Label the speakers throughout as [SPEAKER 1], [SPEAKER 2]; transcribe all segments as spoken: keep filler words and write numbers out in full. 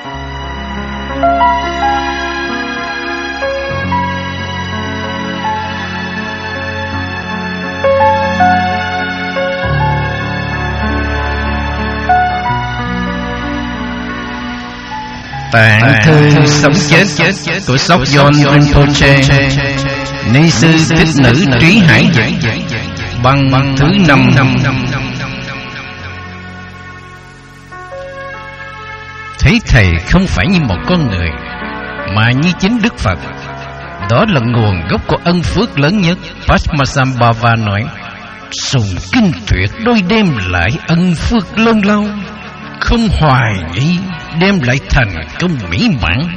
[SPEAKER 1] Tạng thư sống chết của Sokyon Rinpoche, ni sư thích nữ Trí Hải Dịch, băng thứ năm. Thấy thầy không phải như một con người, mà như chính Đức Phật. Đó là nguồn gốc của ân phước lớn nhất. Padmasambhava nói: sùng kinh tuyệt đôi đem lại ân phước lớn lao, không hoài nghi đem lại thành công mỹ mãn.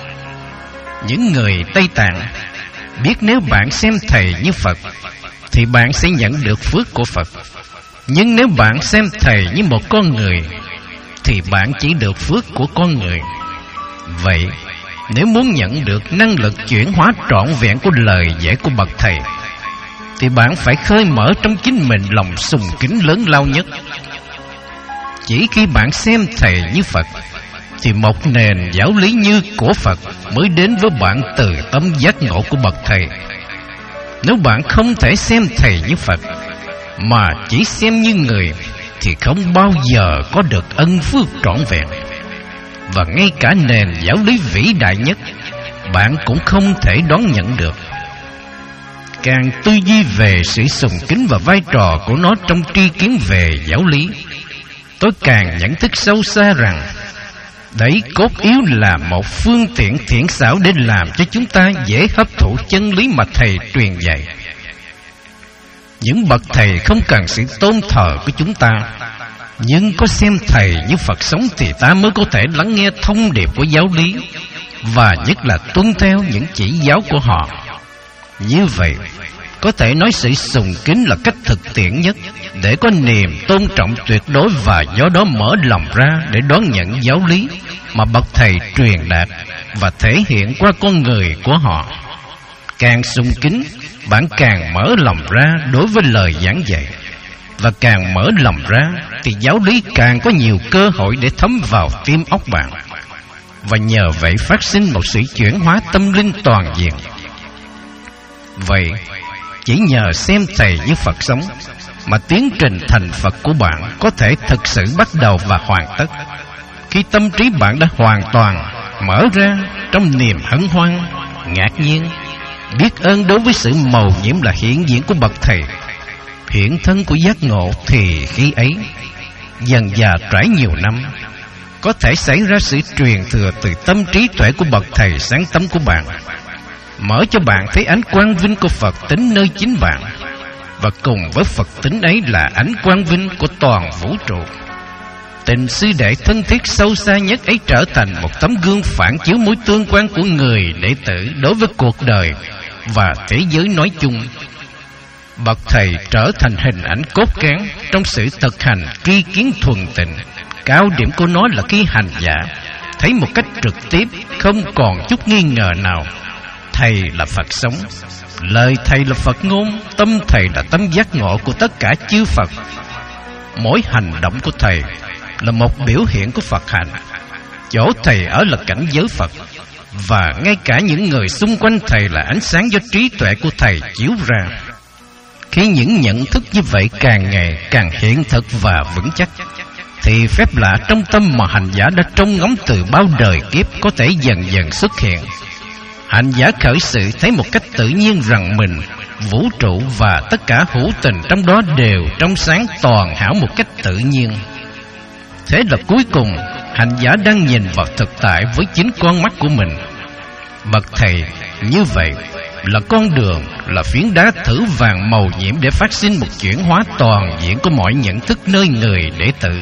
[SPEAKER 1] Những người Tây Tạng biết nếu bạn xem thầy như Phật thì bạn sẽ nhận được phước của Phật. Nhưng nếu bạn xem thầy như một con người thì bạn chỉ được phước của con người. Vậy nếu muốn nhận được năng lực chuyển hóa trọn vẹn của lời dạy của bậc thầy thì bạn phải khơi mở trong chính mình lòng sùng kính lớn lao nhất. Chỉ khi bạn xem thầy như Phật thì một nền giáo lý như của Phật mới đến với bạn từ tâm giác ngộ của bậc thầy. Nếu bạn không thể xem thầy như Phật mà chỉ xem như người thì không bao giờ có được ân phước trọn vẹn. Và ngay cả nền giáo lý vĩ đại nhất bạn cũng không thể đón nhận được. Càng tư duy về sự sùng kính và vai trò của nó trong tri kiến về giáo lý, tôi càng nhận thức sâu xa rằng đấy cốt yếu là một phương tiện thiện xảo để làm cho chúng ta dễ hấp thụ chân lý mà thầy truyền dạy. Những bậc thầy không cần sự tôn thờ của chúng ta, nhưng có xem thầy như Phật sống thì ta mới có thể lắng nghe thông điệp của giáo lý, và nhất là tuân theo những chỉ giáo của họ. Như vậy, có thể nói sự sùng kính là cách thực tiễn nhất để có niềm tôn trọng tuyệt đối, và do đó mở lòng ra để đón nhận giáo lý mà bậc thầy truyền đạt và thể hiện qua con người của họ. Càng sùng kính, bạn càng mở lòng ra đối với lời giảng dạy, và càng mở lòng ra thì giáo lý càng có nhiều cơ hội để thấm vào tim óc bạn, và nhờ vậy phát sinh một sự chuyển hóa tâm linh toàn diện. Vậy, chỉ nhờ xem thầy như Phật sống mà tiến trình thành Phật của bạn có thể thực sự bắt đầu và hoàn tất. Khi tâm trí bạn đã hoàn toàn mở ra trong niềm hân hoan, ngạc nhiên, biết ơn đối với sự mầu nhiệm là hiện diện của bậc thầy, hiện thân của giác ngộ, thì khi ấy dần dà trải nhiều năm, có thể xảy ra sự truyền thừa từ tâm trí tuệ của bậc thầy sáng tâm của bạn, mở cho bạn thấy ánh quang vinh của Phật tính nơi chính bạn, và cùng với Phật tính ấy là ánh quang vinh của toàn vũ trụ. Tình sư đệ thân thiết sâu xa nhất ấy trở thành một tấm gương phản chiếu mối tương quan của người đệ tử đối với cuộc đời và thế giới nói chung. Bậc thầy trở thành hình ảnh cốt cán trong sự thực hành tri kiến thuần tịnh. Cao điểm của nó là khi hành giả thấy một cách trực tiếp, không còn chút nghi ngờ nào, thầy là Phật sống, lời thầy là Phật ngôn, tâm thầy là tâm giác ngộ của tất cả chư Phật. Mỗi hành động của thầy là một biểu hiện của Phật hành. Chỗ thầy ở là cảnh giới Phật, và ngay cả những người xung quanh thầy là ánh sáng do trí tuệ của thầy chiếu ra. Khi những nhận thức như vậy càng ngày càng hiện thực và vững chắc, thì phép lạ trong tâm mà hành giả đã trông ngóng từ bao đời kiếp có thể dần dần xuất hiện. Hành giả khởi sự thấy một cách tự nhiên rằng mình, vũ trụ và tất cả hữu tình trong đó đều trong sáng toàn hảo một cách tự nhiên. Thế là cuối cùng hành giả đang nhìn vào thực tại với chính con mắt của mình. Bậc thầy như vậy là con đường, là phiến đá thử vàng màu nhiệm để phát sinh một chuyển hóa toàn diện của mọi nhận thức nơi người đệ tử.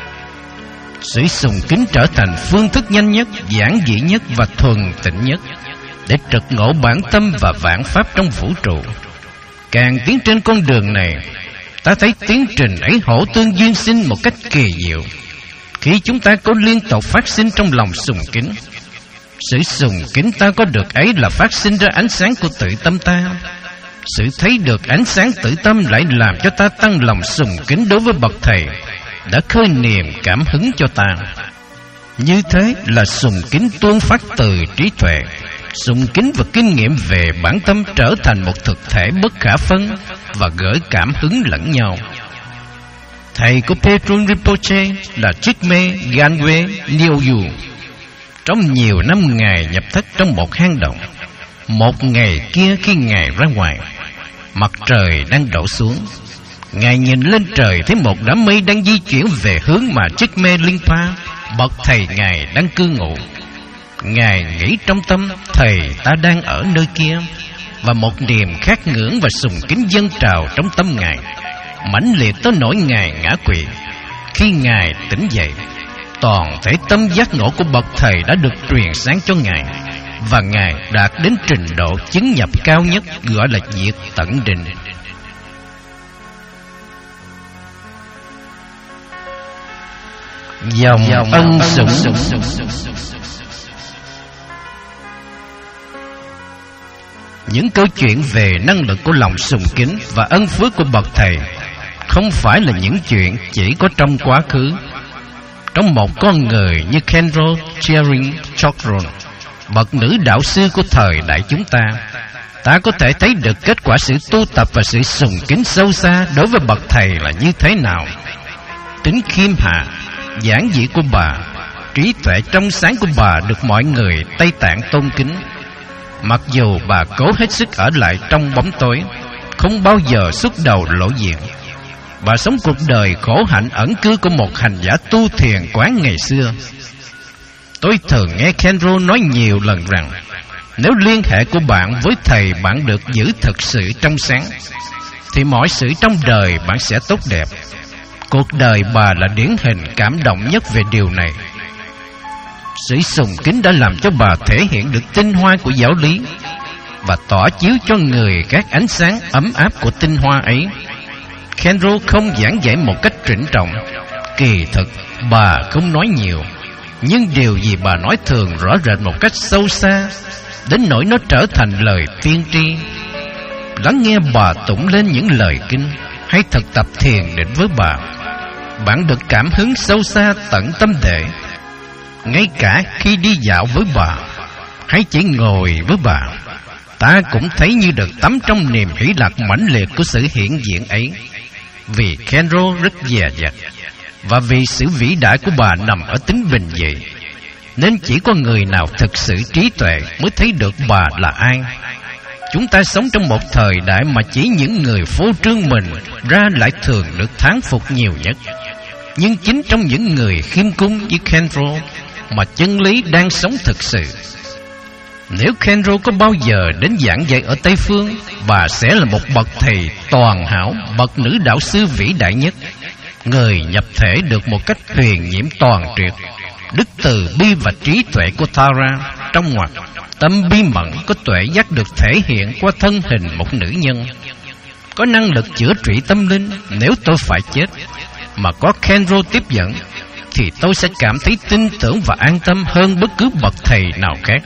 [SPEAKER 1] Sự sùng kính trở thành phương thức nhanh nhất, giản dị nhất và thuần tịnh nhất để trực ngộ bản tâm và vạn pháp trong vũ trụ. Càng tiến trên con đường này, ta thấy tiến trình ấy hỗ tương duyên sinh một cách kỳ diệu. Khi chúng ta có liên tục phát sinh trong lòng sùng kính, sự sùng kính ta có được ấy là phát sinh ra ánh sáng của tự tâm ta. Sự thấy được ánh sáng tự tâm lại làm cho ta tăng lòng sùng kính đối với bậc thầy đã khơi niềm cảm hứng cho ta. Như thế là sùng kính tuôn phát từ trí tuệ. Sùng kính và kinh nghiệm về bản tâm trở thành một thực thể bất khả phân và gửi cảm hứng lẫn nhau. Thầy của Petrun Rinpoche là Chikme Ganwe Nyogyu. Trong nhiều năm Ngài nhập thất trong một hang động. Một ngày kia khi Ngài ra ngoài, mặt trời đang đổ xuống. Ngài nhìn lên trời thấy một đám mây đang di chuyển về hướng mà Chikme Lingpa, bậc thầy Ngài, đang cư ngụ. Ngài nghĩ trong tâm, thầy ta đang ở nơi kia, và một niềm khát ngưỡng và sùng kính dâng trào trong tâm Ngài, mãnh liệt tới nỗi Ngài ngã quỵ. Khi Ngài tỉnh dậy, toàn thể tâm giác ngộ của bậc thầy đã được truyền sáng cho Ngài, và Ngài đạt đến trình độ chứng nhập cao nhất, gọi là diệt tận định. Dòng, Dòng ân sủng. Những câu chuyện về năng lực của lòng sùng kính và ân phước của bậc thầy không phải là những chuyện chỉ có trong quá khứ. Trong một con người như Khenro Chering Chokron, bậc nữ đạo sư của thời đại chúng ta, ta có thể thấy được kết quả sự tu tập và sự sùng kính sâu xa đối với bậc thầy là như thế nào. Tính khiêm hạ, giản dị của bà, trí tuệ trong sáng của bà được mọi người Tây Tạng tôn kính. Mặc dù bà cố hết sức ở lại trong bóng tối, không bao giờ xuất đầu lộ diện. Bà sống cuộc đời khổ hạnh ẩn cư của một hành giả tu thiền quán ngày xưa. Tôi thường nghe Khenro nói nhiều lần rằng, nếu liên hệ của bạn với thầy bạn được giữ thực sự trong sáng, thì mọi sự trong đời bạn sẽ tốt đẹp. Cuộc đời bà là điển hình cảm động nhất về điều này. Sự sùng kính đã làm cho bà thể hiện được tinh hoa của giáo lý và tỏa chiếu cho người các ánh sáng ấm áp của tinh hoa ấy. Khenro không giảng dạy một cách trịnh trọng. Kỳ thực bà không nói nhiều, nhưng điều gì bà nói thường rõ rệt một cách sâu xa, đến nỗi nó trở thành lời tiên tri. Lắng nghe bà tụng lên những lời kinh, hay thực tập thiền định với bà, bạn được cảm hứng sâu xa tận tâm thể. Ngay cả khi đi dạo với bà, hay chỉ ngồi với bà, ta cũng thấy như được tắm trong niềm hỷ lạc mãnh liệt của sự hiện diện ấy. Vì Khenro rất dè dặt, và vì sự vĩ đại của bà nằm ở tính bình dị, nên chỉ có người nào thực sự trí tuệ mới thấy được bà là ai. Chúng ta sống trong một thời đại mà chỉ những người phô trương mình ra lại thường được thán phục nhiều nhất. Nhưng chính trong những người khiêm cung như Khenro mà chân lý đang sống thực sự. Nếu Khenro có bao giờ đến giảng dạy ở Tây Phương, bà sẽ là một bậc thầy toàn hảo, bậc nữ đạo sư vĩ đại nhất, người nhập thể được một cách huyền nhiễm toàn triệt. Đức từ bi và trí tuệ của Tara trong ngoặc tâm bi mẫn có tuệ giác được thể hiện qua thân hình một nữ nhân, có năng lực chữa trị tâm linh. Nếu tôi phải chết mà có Khenro tiếp dẫn, thì tôi sẽ cảm thấy tin tưởng và an tâm hơn bất cứ bậc thầy nào khác.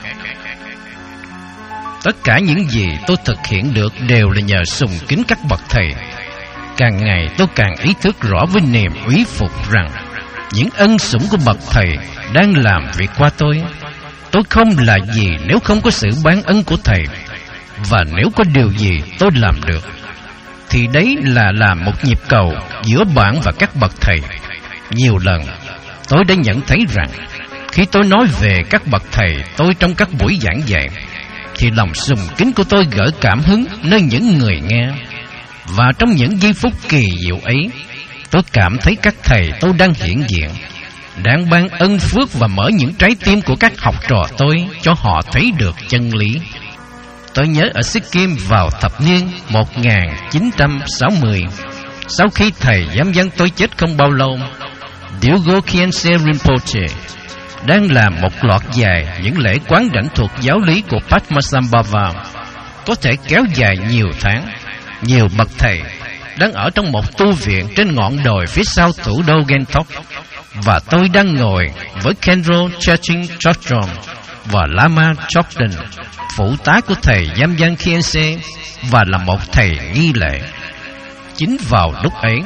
[SPEAKER 1] Tất cả những gì tôi thực hiện được đều là nhờ sùng kính các bậc thầy. Càng ngày tôi càng ý thức rõ với niềm úy phục rằng những ân sủng của bậc thầy đang làm việc qua tôi. Tôi không là gì nếu không có sự ban ân của thầy, và nếu có điều gì tôi làm được, thì đấy là làm một nhịp cầu giữa bạn và các bậc thầy. Nhiều lần tôi đã nhận thấy rằng khi tôi nói về các bậc thầy tôi trong các buổi giảng dạy, thì lòng sùng kính của tôi gợi cảm hứng nơi những người nghe. Và trong những giây phút kỳ diệu ấy, tôi cảm thấy các thầy tôi đang hiện diện, đang ban ân phước và mở những trái tim của các học trò tôi cho họ thấy được chân lý. Tôi nhớ ở Sikkim vào thập niên một nghìn chín trăm sáu mươi, sau khi thầy giám dân tôi chết không bao lâu, Dilgo Khyentse Rinpoche đang làm một loạt dài những lễ quán đảnh thuộc giáo lý của Padmasambhava, có thể kéo dài nhiều tháng. Nhiều bậc thầy đang ở trong một tu viện trên ngọn đồi phía sau thủ đô Gangtok, và tôi đang ngồi với Khenro Chaching Chokron và Lama Chokden, phụ tá của thầy giám dân Khyentse và là một thầy nghi lễ. Chính vào lúc ấy,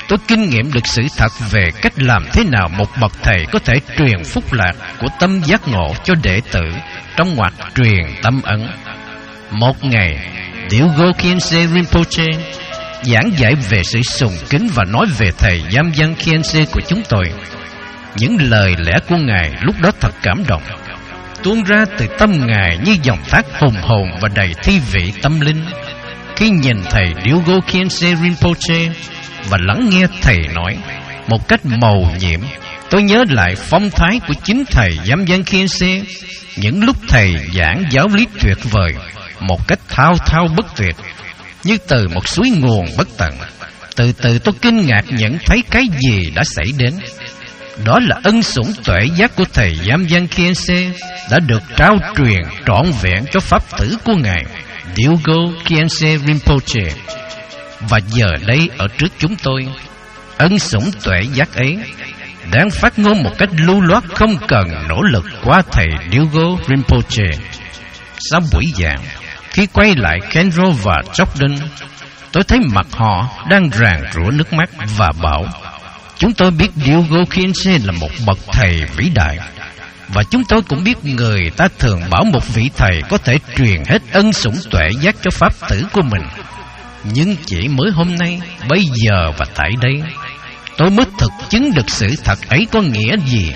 [SPEAKER 1] tôi kinh nghiệm được sự thật về cách làm thế nào một bậc thầy có thể truyền phúc lạc của tâm giác ngộ cho đệ tử trong ngoặc truyền tâm ấn. Một ngày, Dilgo Khyentse Rinpoche giảng dạy về sự sùng kính và nói về thầy Jamyang Khyentse của chúng tôi. Những lời lẽ của Ngài lúc đó thật cảm động, tuôn ra từ tâm Ngài như dòng thác hùng hồn và đầy thi vị tâm linh. Khi nhìn thầy Dilgo Khyentse Rinpoche và lắng nghe thầy nói một cách mầu nhiệm, tôi nhớ lại phong thái của chính thầy Jamyang Khyentse những lúc thầy giảng giáo lý tuyệt vời một cách thao thao bất tuyệt, như từ một suối nguồn bất tận. Từ từ tôi kinh ngạc nhận thấy cái gì đã xảy đến. Đó là ân sủng tuệ giác của thầy Jamyang Khyentse đã được trao truyền trọn vẹn cho pháp tử của Ngài Dilgo Khyentse Rinpoche. Và giờ đây ở trước chúng tôi, ân sủng tuệ giác ấy đang phát ngôn một cách lưu loát, không cần nỗ lực qua thầy Dilgo Rinpoche. Sau buổi giảng, khi quay lại Khenro và Jordan, tôi thấy mặt họ đang ràn rủa nước mắt và bảo: chúng tôi biết Dilgo Khyentse là một bậc thầy vĩ đại, và chúng tôi cũng biết người ta thường bảo một vị thầy có thể truyền hết ân sủng tuệ giác cho pháp tử của mình. Nhưng chỉ mới hôm nay, bây giờ và tại đây, tôi mới thực chứng được sự thật ấy có nghĩa gì.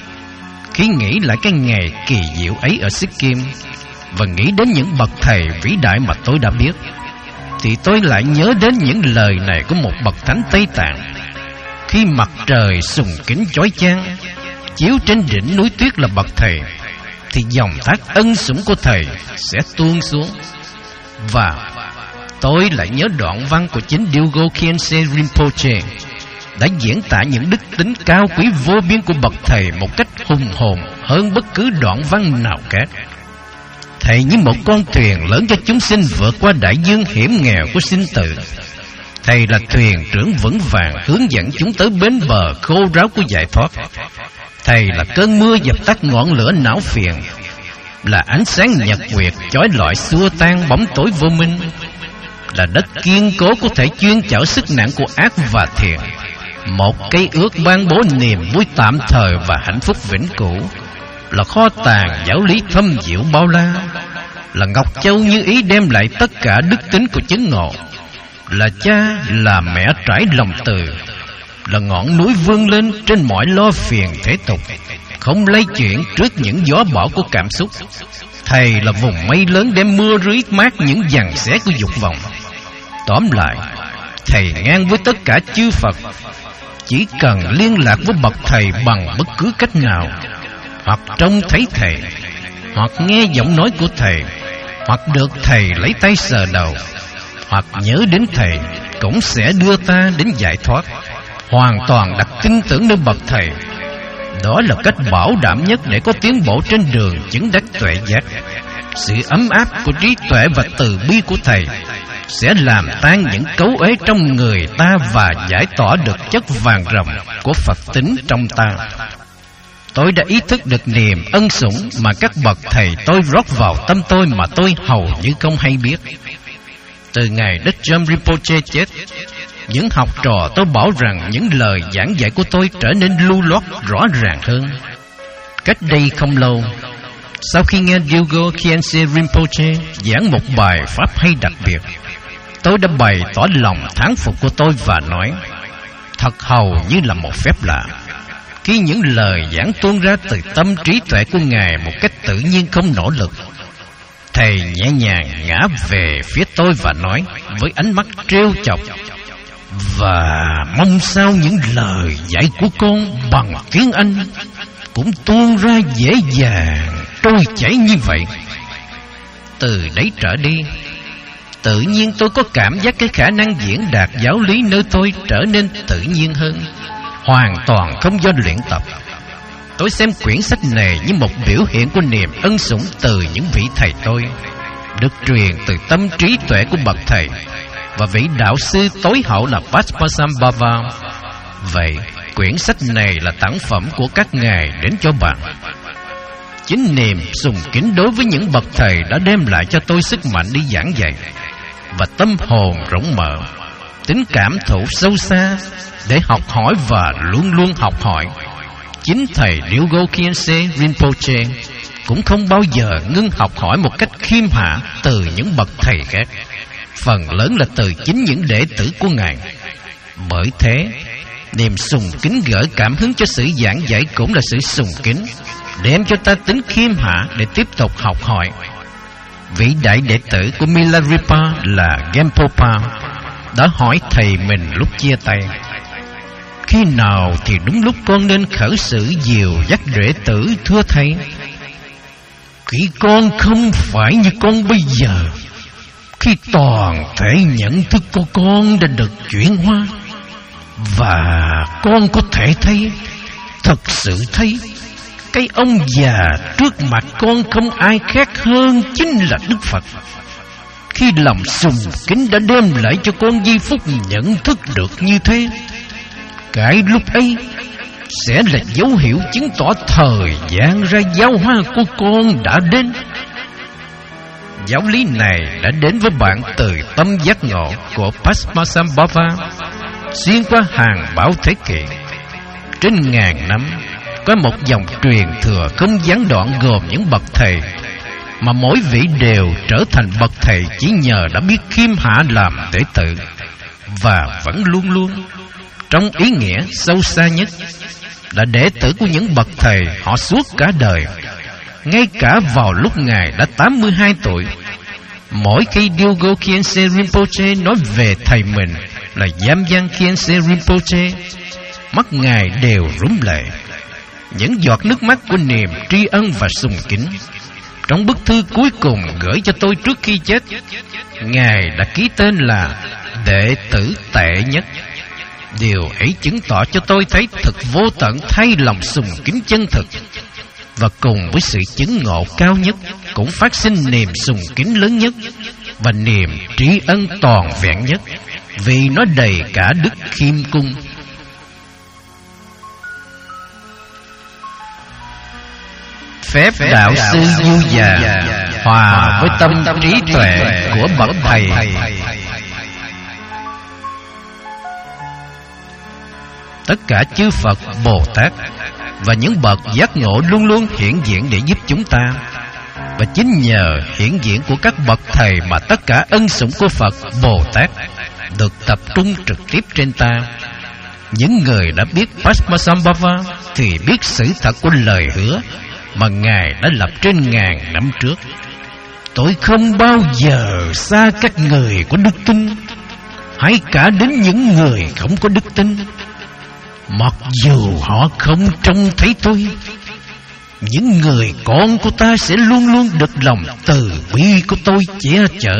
[SPEAKER 1] Khi nghĩ lại cái ngày kỳ diệu ấy ở Sikkim và nghĩ đến những bậc thầy vĩ đại mà tôi đã biết, thì tôi lại nhớ đến những lời này của một bậc thánh Tây Tạng. Khi mặt trời sùng kính chói chang chiếu trên đỉnh núi tuyết là bậc thầy, thì dòng thác ân sủng của thầy sẽ tuôn xuống. Và tôi lại nhớ đoạn văn của chính Dilgo Khyentse Rinpoche đã diễn tả những đức tính cao quý vô biên của bậc thầy một cách hùng hồn hơn bất cứ đoạn văn nào khác. Thầy như một con thuyền lớn cho chúng sinh vượt qua đại dương hiểm nghèo của sinh tử. Thầy là thuyền trưởng vững vàng hướng dẫn chúng tới bến bờ khô ráo của giải thoát. Thầy là cơn mưa dập tắt ngọn lửa não phiền, là ánh sáng nhật nguyệt chói lọi xua tan bóng tối vô minh, là đất kiên cố có thể chuyên chở sức nặng của ác và thiện, một cây ước ban bố niềm vui tạm thời và hạnh phúc vĩnh cửu, là kho tàng giáo lý thâm diệu bao la, là ngọc châu như ý đem lại tất cả đức tính của chứng ngộ, là cha, là mẹ trải lòng từ, là ngọn núi vươn lên trên mọi lo phiền thế tục, không lay chuyển trước những gió bão của cảm xúc. Thầy là vùng mây lớn đem mưa rưới mát những giằng xé của dục vọng. Tóm lại, thầy ngang với tất cả chư Phật. Chỉ cần liên lạc với bậc thầy bằng bất cứ cách nào, hoặc trông thấy thầy, hoặc nghe giọng nói của thầy, hoặc được thầy lấy tay sờ đầu, hoặc nhớ đến thầy, cũng sẽ đưa ta đến giải thoát. Hoàn toàn đặt tin tưởng nơi bậc thầy. Đó là cách bảo đảm nhất để có tiến bộ trên đường chứng đắc tuệ giác. Sự ấm áp của trí tuệ và từ bi của thầy sẽ làm tan những cấu uế trong người ta và giải tỏa được chất vàng ròng của Phật tính trong ta. Tôi đã ý thức được niềm ân sủng mà các bậc thầy tôi rót vào tâm tôi mà tôi hầu như không hay biết. Từ ngày Đức Drum Rinpoche chết, những học trò tôi bảo rằng những lời giảng dạy của tôi trở nên lưu loát rõ ràng hơn. Cách đây không lâu, sau khi nghe Dilgo Khyentse Rinpoche giảng một bài pháp hay đặc biệt, tôi đã bày tỏ lòng thán phục của tôi và nói: thật hầu như là một phép lạ. Khi những lời giảng tuôn ra từ tâm trí tuệ của Ngài một cách tự nhiên không nỗ lực, thầy nhẹ nhàng ngã về phía tôi và nói với ánh mắt trêu chọc: và mong sao những lời dạy của con bằng tiếng Anh cũng tuôn ra dễ dàng trôi chảy như vậy. Từ đấy trở đi, tự nhiên tôi có cảm giác cái khả năng diễn đạt giáo lý nơi tôi trở nên tự nhiên hơn, hoàn toàn không do luyện tập. Tôi xem quyển sách này như một biểu hiện của niềm ân sủng từ những vị thầy tôi, được truyền từ tâm trí tuệ của bậc thầy và vị đạo sư tối hậu là Padmasambhava. Vậy, quyển sách này là tặng phẩm của các ngài đến cho bạn. Chính niềm sùng kính đối với những bậc thầy đã đem lại cho tôi sức mạnh đi giảng dạy, và tâm hồn rộng mở. tính cảm thụ sâu xa để học hỏi và luôn luôn học hỏi. Chính thầy Dilgo Khyentse Rinpoche cũng không bao giờ ngưng học hỏi một cách khiêm hạ từ những bậc thầy khác, phần lớn là từ chính những đệ tử của Ngài. Bởi thế, niềm sùng kính gợi cảm hứng cho sự giảng dạy cũng là sự sùng kính, đem cho ta tính khiêm hạ để tiếp tục học hỏi. Vị đại đệ tử của Milarepa là Gampopa đã hỏi thầy mình lúc chia tay: khi nào thì đúng lúc con nên khởi sự dìu dắt đệ tử thưa thầy? Khi con không phải như con bây giờ, khi toàn thể nhận thức của con đã được chuyển hóa, và con có thể thấy, thật sự thấy, cái ông già trước mặt con không ai khác hơn chính là Đức Phật. Khi lòng sùng kính đã đem lại cho con giây phút nhận thức được như thế, cái lúc ấy sẽ là dấu hiệu chứng tỏ thời gian ra giáo hóa của con đã đến. Giáo lý này đã đến với bạn từ tâm giác ngộ của Padmasambhava xuyên qua hàng bao thế kỷ. Trên ngàn năm, có một dòng truyền thừa không gián đoạn gồm những bậc thầy, mà mỗi vị đều trở thành bậc thầy chỉ nhờ đã biết khiêm hạ làm đệ tử, và vẫn luôn luôn trong ý nghĩa sâu xa nhất là đệ tử của những bậc thầy họ suốt cả đời. Ngay cả vào lúc Ngài đã tám mươi hai tuổi, mỗi khi Dilgo Khyentse Rinpoche nói về thầy mình là Jamyang Khyentse Rinpoche, mắt Ngài đều rúm lệ, những giọt nước mắt của niềm tri ân và sùng kính. Trong bức thư cuối cùng gửi cho tôi trước khi chết, Ngài đã ký tên là đệ tử tệ nhất. Điều ấy chứng tỏ cho tôi thấy thực vô tận thay lòng sùng kính chân thực, và cùng với sự chứng ngộ cao nhất cũng phát sinh niềm sùng kính lớn nhất và niềm tri ân toàn vẹn nhất, vì nó đầy cả đức khiêm cung. Phép đạo sư du già hòa với tâm trí tuệ của bậc thầy. Tất cả chư Phật, Bồ Tát và những bậc giác ngộ luôn luôn hiện diện để giúp chúng ta, và chính nhờ hiện diện của các bậc thầy mà tất cả ân sủng của Phật, Bồ Tát được tập trung trực tiếp trên ta. Những người đã biết Padmasambhava thì biết sự thật của lời hứa mà Ngài đã lập trên ngàn năm trước. Tôi không bao giờ xa các người có đức tin, hay cả đến những người không có đức tin. Mặc dù họ không trông thấy tôi, những người con của ta sẽ luôn luôn được lòng từ bi của tôi che chở.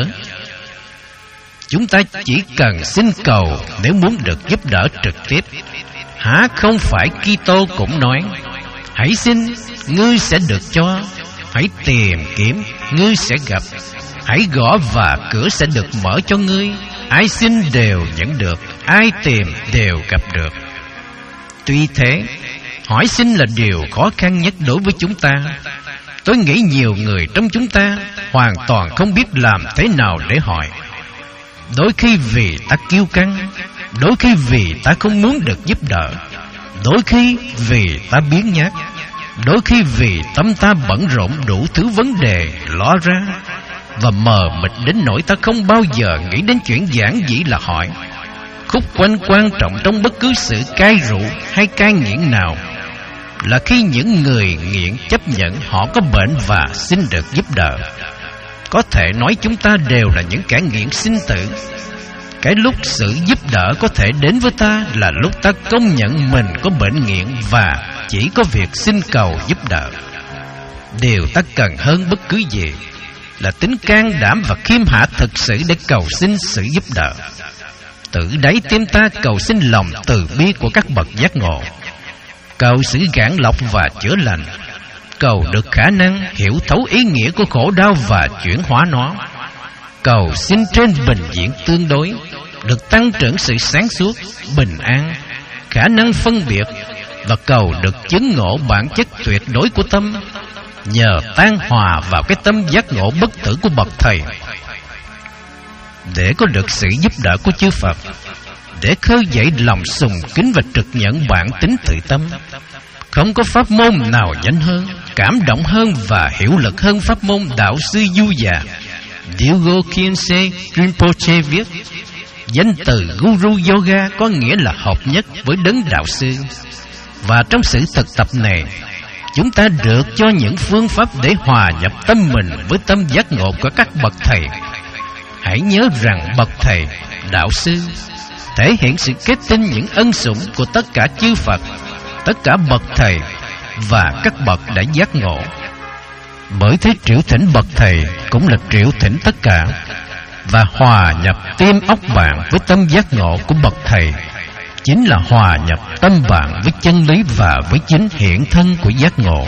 [SPEAKER 1] Chúng ta chỉ cần xin cầu nếu muốn được giúp đỡ trực tiếp. Hả không phải Kitô cũng nói: hãy xin, ngươi sẽ được cho; hãy tìm kiếm, ngươi sẽ gặp; hãy gõ và cửa sẽ được mở cho ngươi. Ai xin đều nhận được, ai tìm đều gặp được. Tuy thế, hỏi xin là điều khó khăn nhất đối với chúng ta. Tôi nghĩ nhiều người trong chúng ta hoàn toàn không biết làm thế nào để hỏi. Đôi khi vì ta kiêu căng, đôi khi vì ta không muốn được giúp đỡ, đôi khi vì ta biếng nhác, đôi khi vì tâm ta bận rộn đủ thứ vấn đề ló ra và mờ mịt đến nỗi ta không bao giờ nghĩ đến chuyện giản dĩ là hỏi. Khúc quanh quan trọng trong bất cứ sự cai rượu hay cai nghiện nào là khi những người nghiện chấp nhận họ có bệnh và xin được giúp đỡ. Có thể nói chúng ta đều là những kẻ nghiện sinh tử. Cái lúc sự giúp đỡ có thể đến với ta là lúc ta công nhận mình có bệnh nghiện và chỉ có việc xin cầu giúp đỡ. Điều ta cần hơn bất cứ gì là tính can đảm và khiêm hạ thực sự để cầu xin sự giúp đỡ. Tự đáy tim ta cầu xin lòng từ bi của các bậc giác ngộ, cầu sự gạn lọc và chữa lành, cầu được khả năng hiểu thấu ý nghĩa của khổ đau và chuyển hóa nó, cầu xin trên bình diện tương đối được tăng trưởng sự sáng suốt, bình an, khả năng phân biệt, và cầu được chứng ngộ bản chất tuyệt đối của tâm, nhờ tan hòa vào cái tâm giác ngộ bất tử của bậc thầy. để có được sự giúp đỡ của chư Phật, để khơi dậy lòng sùng kính và trực nhận bản tính tự tâm. Không có pháp môn nào nhanh hơn, cảm động hơn và hiệu lực hơn pháp môn đạo sư Du Già. Dilgo Khyentse Rinpoche viết, danh từ Guru Yoga có nghĩa là hợp nhất với đấng đạo sư. Và trong sự thực tập này, chúng ta được cho những phương pháp để hòa nhập tâm mình với tâm giác ngộ của các bậc thầy. Hãy nhớ rằng bậc thầy, đạo sư thể hiện sự kết tinh những ân sủng của tất cả chư Phật, tất cả bậc thầy và các bậc đã giác ngộ. Bởi thế triệu thỉnh bậc thầy cũng là triệu thỉnh tất cả, và hòa nhập tim óc bạn với tâm giác ngộ của bậc thầy chính là hòa nhập tâm bạn với chân lý và với chính hiện thân của giác ngộ.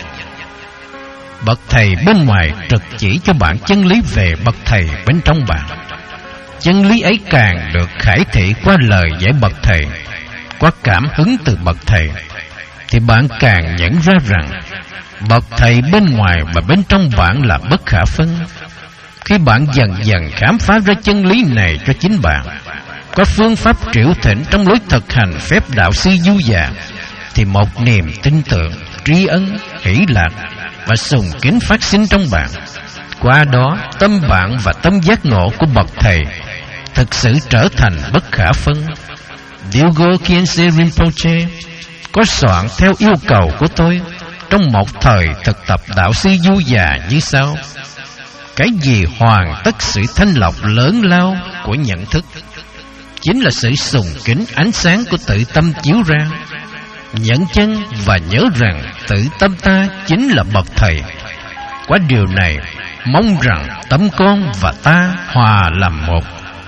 [SPEAKER 1] Bậc thầy bên ngoài trực chỉ cho bạn chân lý về bậc thầy bên trong bạn. Chân lý ấy càng được khải thị qua lời dạy bậc thầy, qua cảm hứng từ bậc thầy, thì bạn càng nhận ra rằng bậc thầy bên ngoài và bên trong bạn là bất khả phân. Khi bạn dần dần khám phá ra chân lý này cho chính bạn, có phương pháp triệu thỉnh trong lối thực hành phép đạo sư Du Già, thì một niềm tin tưởng, tri ân, hỷ lạc và sùng kính phát sinh trong bạn. Qua đó, tâm bạn và tâm giác ngộ của bậc thầy thực sự trở thành bất khả phân. Dilgo Khyentse Rinpoche có soạn theo yêu cầu của tôi trong một thời thực tập đạo sư Du Già như sau: cái gì hoàn tất sự thanh lọc lớn lao của nhận thức chính là sự sùng kính ánh sáng của tự tâm chiếu ra. Nhận chân và nhớ rằng tự tâm ta chính là bậc thầy. Qua điều này, mong rằng tâm con và ta hòa làm một.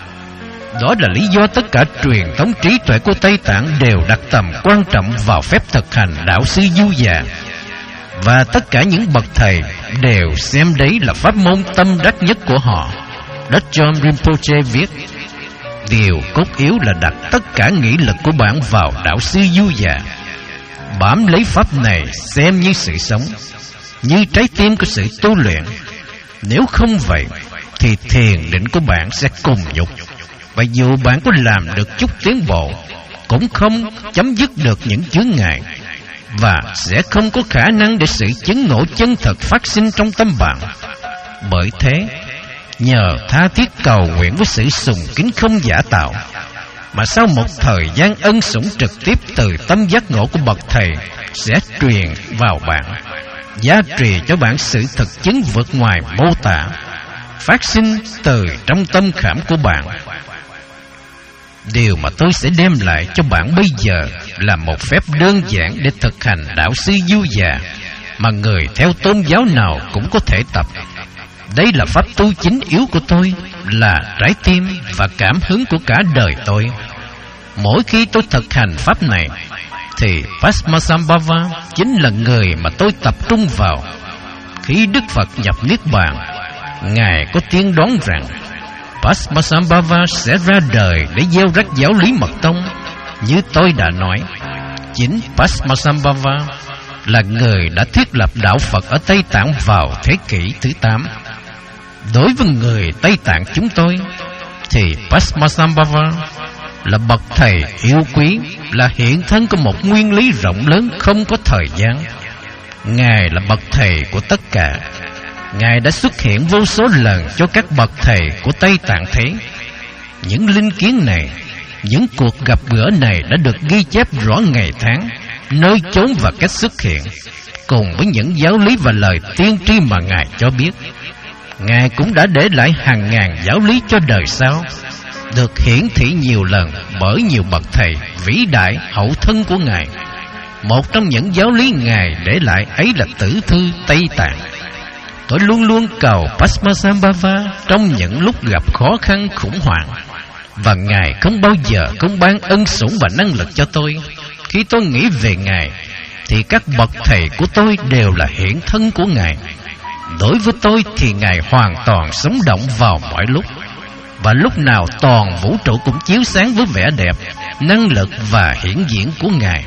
[SPEAKER 1] Đó là lý do tất cả truyền thống trí tuệ của Tây Tạng đều đặt tầm quan trọng vào phép thực hành đạo sư Du Già, và tất cả những bậc thầy đều xem đấy là pháp môn tâm đắc nhất của họ. Đức John Rinpoche viết, điều cốt yếu là đặt tất cả nghị lực của bạn vào đạo sư Du Già. Bám lấy pháp này xem như sự sống, như trái tim của sự tu luyện. Nếu không vậy thì thiền định của bạn sẽ cùng nhục, và dù bạn có làm được chút tiến bộ cũng không chấm dứt được những chướng ngại, và sẽ không có khả năng để sự chứng ngộ chân thật phát sinh trong tâm bạn. Bởi thế, nhờ tha thiết cầu nguyện với sự sùng kính không giả tạo, mà sau một thời gian ân sủng trực tiếp từ tâm giác ngộ của bậc thầy sẽ truyền vào bạn, giá trị cho bạn sự thực chứng vượt ngoài mô tả, phát sinh từ trong tâm khảm của bạn. Điều mà tôi sẽ đem lại cho bạn bây giờ là một phép đơn giản để thực hành đạo sư Du Già mà người theo tôn giáo nào cũng có thể tập. Đây là pháp tu chính yếu của tôi, là trái tim và cảm hứng của cả đời tôi. Mỗi khi tôi thực hành pháp này thì Padmasambhava chính là người mà tôi tập trung vào. Khi Đức Phật nhập Niết Bàn, Ngài có tiên đoán rằng Padmasambhava sẽ ra đời để gieo rắc giáo lý mật tông. Như tôi đã nói, chính Padmasambhava là người đã thiết lập đạo Phật ở Tây Tạng vào thế kỷ thứ tám. Đối với người Tây Tạng chúng tôi thì Padmasambhava là bậc thầy yêu quý, là hiện thân của một nguyên lý rộng lớn không có thời gian. Ngài là bậc thầy của tất cả. Ngài đã xuất hiện vô số lần cho các bậc thầy của Tây Tạng thế. Những linh kiến này, những cuộc gặp gỡ này đã được ghi chép rõ ngày tháng, nơi chốn và cách xuất hiện, cùng với những giáo lý và lời tiên tri mà Ngài cho biết. Ngài cũng đã để lại hàng ngàn giáo lý cho đời sau, được hiển thị nhiều lần bởi nhiều bậc thầy vĩ đại hậu thân của Ngài. Một trong những giáo lý Ngài để lại ấy là Tử Thư Tây Tạng. Tôi luôn luôn cầu Padmasambhava trong những lúc gặp khó khăn khủng hoảng, và Ngài không bao giờ không ban ân sủng và năng lực cho tôi. Khi tôi nghĩ về Ngài thì các bậc thầy của tôi đều là hiện thân của Ngài. Đối với tôi thì Ngài hoàn toàn sống động vào mọi lúc, và lúc nào toàn vũ trụ cũng chiếu sáng với vẻ đẹp, năng lực và hiển diễn của Ngài.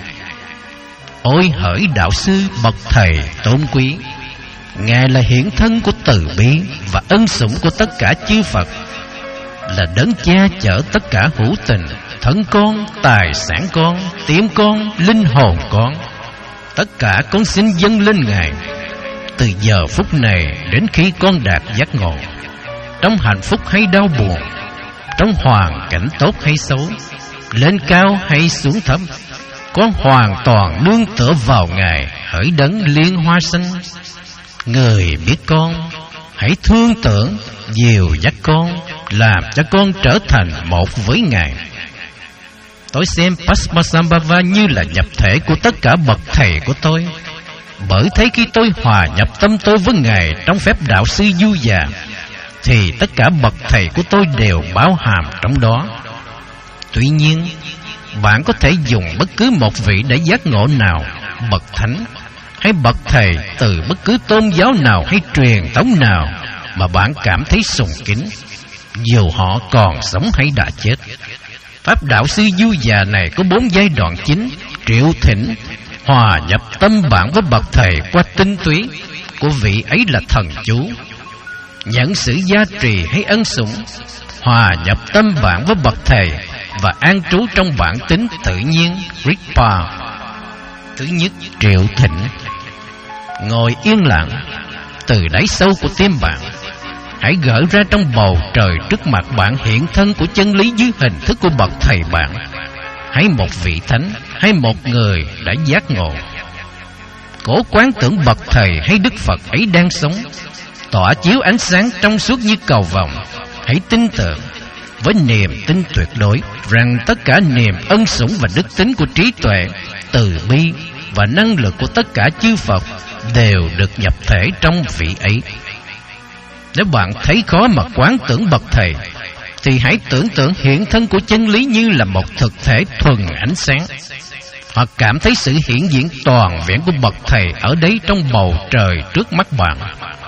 [SPEAKER 1] Ôi hỡi đạo sư bậc thầy tôn quý, Ngài là hiển thân của từ bi và ân sủng của tất cả chư Phật. là đấng che chở tất cả hữu tình, thân con, tài sản con, tiếng con, linh hồn con. Tất cả con xin dâng lên Ngài. Từ giờ phút này đến khi con đạt giác ngộ, trong hạnh phúc hay đau buồn, trong hoàn cảnh tốt hay xấu, lên cao hay xuống thấp, con hoàn toàn nương tựa vào Ngài hỡi đấng liên hoa xanh. Người biết con, hãy thương tưởng, dìu dắt con, làm cho con trở thành một với Ngài. Tôi xem Padmasambhava như là nhập thể của tất cả bậc thầy của tôi, bởi thấy khi tôi hòa nhập tâm tôi với Ngài trong phép đạo sư du già, thì tất cả bậc thầy của tôi đều bao hàm trong đó. Tuy nhiên, bạn có thể dùng bất cứ một vị để giác ngộ nào, bậc thánh hay bậc thầy từ bất cứ tôn giáo nào hay truyền thống nào mà bạn cảm thấy sùng kính, dù họ còn sống hay đã chết. Pháp đạo sư du già này có bốn giai đoạn chính: triệu thỉnh, hòa nhập tâm bạn với bậc thầy qua tinh túy của vị ấy là thần chú, nhận sự gia trì hay ân sủng, hòa nhập tâm bạn với bậc thầy và an trú trong bản tính tự nhiên Rigpa. Thứ nhất, triệu thỉnh. Ngồi yên lặng, từ đáy sâu của tim bạn, hãy gỡ ra trong bầu trời trước mặt bạn hiện thân của chân lý dưới hình thức của bậc thầy bạn, hay một vị thánh, hay một người đã giác ngộ. Cố quán tưởng bậc thầy hay Đức Phật ấy đang sống, tỏa chiếu ánh sáng trong suốt như cầu vồng. Hãy tin tưởng với niềm tin tuyệt đối rằng tất cả niềm ân sủng và đức tính của trí tuệ, từ bi và năng lực của tất cả chư Phật đều được nhập thể trong vị ấy. Nếu bạn thấy khó mà quán tưởng bậc thầy, thì hãy tưởng tượng hiện thân của chân lý như là một thực thể thuần ánh sáng, hoặc cảm thấy sự hiện diện toàn vẹn của bậc thầy ở đấy trong bầu trời trước mắt bạn.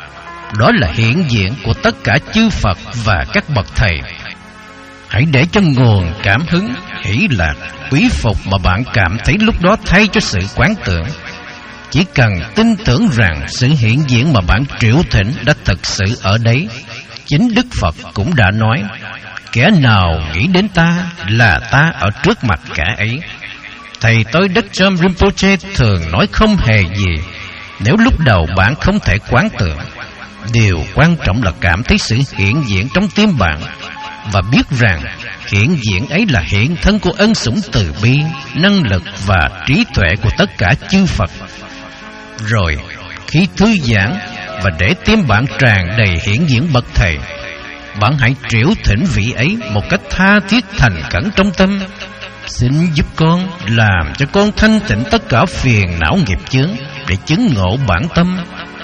[SPEAKER 1] Đó là hiện diện của tất cả chư Phật và các bậc thầy. Hãy để cho nguồn cảm hứng, hỷ lạc, quý phục mà bạn cảm thấy lúc đó thay cho sự quán tưởng. Chỉ cần tin tưởng rằng sự hiện diện mà bạn triệu thỉnh đã thực sự ở đấy. Chính Đức Phật cũng đã nói: kẻ nào nghĩ đến ta là ta ở trước mặt kẻ ấy. Thầy tôi Đức Trâm Rinpoche thường nói không hề gì nếu lúc đầu bạn không thể quán tưởng. Điều quan trọng là cảm thấy sự hiện diện trong tim bạn, và biết rằng hiện diện ấy là hiện thân của ân sủng từ bi, năng lực và trí tuệ của tất cả chư Phật. Rồi khi thư giãn và để tim bạn tràn đầy hiện diện bậc thầy, bạn hãy triểu thỉnh vị ấy một cách tha thiết thành khẩn trong tâm: xin giúp con, làm cho con thanh tịnh tất cả phiền não nghiệp chướng để chứng ngộ bản tâm.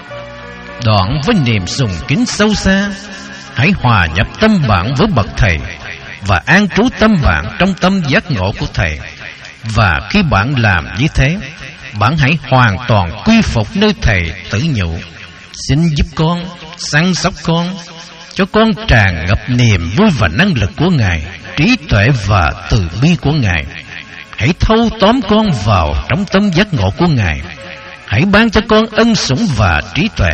[SPEAKER 1] Đoạn với niềm sùng kính sâu xa, hãy hòa nhập tâm bạn với bậc thầy và an trú tâm bạn trong tâm giác ngộ của thầy. Và khi bạn làm như thế, bạn hãy hoàn toàn quy phục nơi thầy tự nhủ: xin giúp con, săn sóc con, cho con tràn ngập niềm vui và năng lực của Ngài, trí tuệ và từ bi của Ngài. Hãy thâu tóm con vào trong tâm giác ngộ của Ngài. Hãy ban cho con ân sủng và trí tuệ.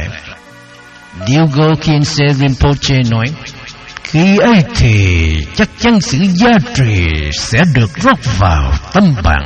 [SPEAKER 1] Dilgo Khyentse Rinpoche nói: khi ấy thì chắc chắn sự gia trì sẽ được rót vào tâm bạn.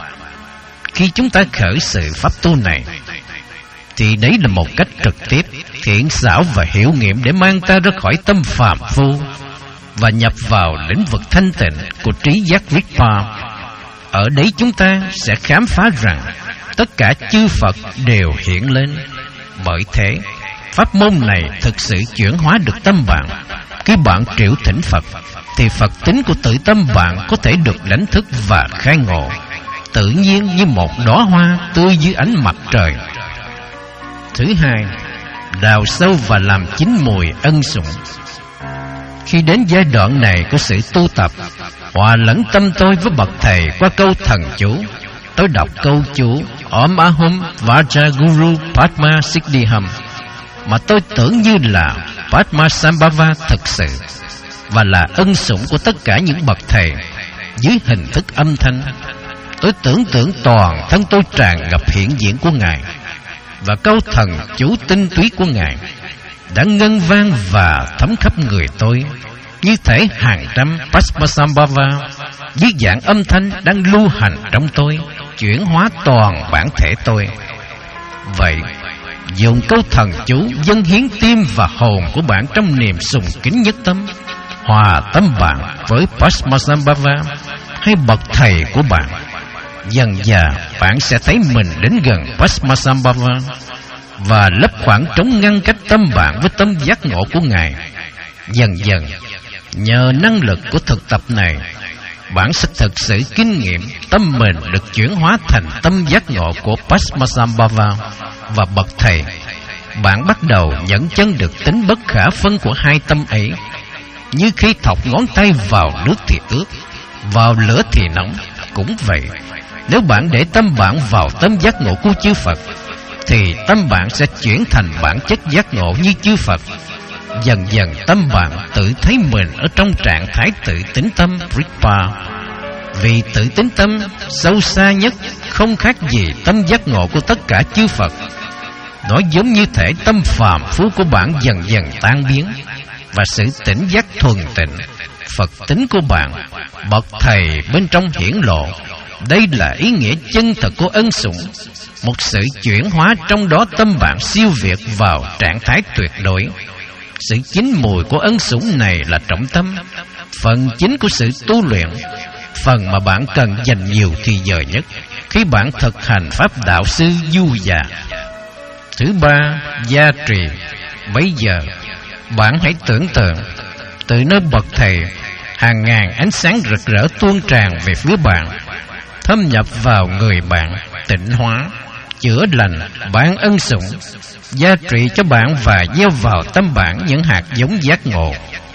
[SPEAKER 1] Khi chúng ta khởi sự pháp tu này, thì đấy là một cách trực tiếp, thiện xảo và hiệu nghiệm để mang ta ra khỏi tâm phàm phu và nhập vào lĩnh vực thanh tịnh của trí giác Rigpa. Ở đấy chúng ta sẽ khám phá rằng tất cả chư Phật đều hiện lên. Bởi thế, pháp môn này thực sự chuyển hóa được tâm bạn. Khi bạn triệu thỉnh Phật, thì Phật tính của tự tâm bạn có thể được đánh thức và khai ngộ, tự nhiên như một đóa hoa tươi dưới ánh mặt trời. Thứ hai, đào sâu và làm chín mùi ân sủng. Khi đến giai đoạn này của sự tu tập, hòa lẫn tâm tôi với bậc thầy qua câu thần chú. Tôi đọc câu chú Om Ahum Vajraguru Padma Siddhiham mà tôi tưởng như là Padmasambhava thực sự, và là ân sủng của tất cả những bậc thầy dưới hình thức âm thanh. Tôi tưởng tượng toàn thân tôi tràn ngập hiện diện của Ngài, và câu thần chú tinh túy của Ngài đã ngân vang và thấm khắp người tôi. như thể hàng trăm Padmasambhava dưới dạng âm thanh đang lưu hành trong tôi, chuyển hóa toàn bản thể tôi. Vậy, dùng câu thần chú dâng hiến tim và hồn của bạn trong niềm sùng kính nhất tâm, hòa tâm bạn với Padmasambhava hay bậc thầy của bạn. Dần dà bạn sẽ thấy mình đến gần Padmasambhava và lấp khoảng trống ngăn cách tâm bạn với tâm giác ngộ của Ngài. Dần dần, nhờ năng lực của thực tập này, bạn sẽ thực sự kinh nghiệm tâm mình được chuyển hóa thành tâm giác ngộ của Padmasambhava và bậc thầy. Bạn bắt đầu nhận chân được tính bất khả phân của hai tâm ấy, như khi thọc ngón tay vào nước thì ướt, vào lửa thì nóng. Cũng vậy, nếu bạn để tâm bạn vào tâm giác ngộ của chư Phật, thì tâm bạn sẽ chuyển thành bản chất giác ngộ như chư Phật. Dần dần tâm bạn tự thấy mình ở trong trạng thái tự tính tâm Rigpa. Vì tự tính tâm sâu xa nhất không khác gì tâm giác ngộ của tất cả chư Phật. Nó giống như thể tâm phàm phu của bạn dần dần tan biến, và sự tỉnh giác thuần tịnh Phật tính của bạn, bậc thầy bên trong hiển lộ. Đây là ý nghĩa chân thật của ân sủng, một sự chuyển hóa trong đó tâm bạn siêu việt vào trạng thái tuyệt đối. Sự chín mùi của ân sủng này là trọng tâm, phần chính của sự tu luyện, phần mà bạn cần dành nhiều thì giờ nhất khi bạn thực hành pháp đạo sư du già. Thứ ba, gia trì. Bây giờ bạn hãy tưởng tượng từ nơi bậc thầy, hàng ngàn ánh sáng rực rỡ tuôn tràn về phía bạn, thâm nhập vào người bạn, tịnh hóa, chữa lành, ban ân sủng, gia trị cho bạn và gieo vào tâm bạn những hạt giống giác ngộ.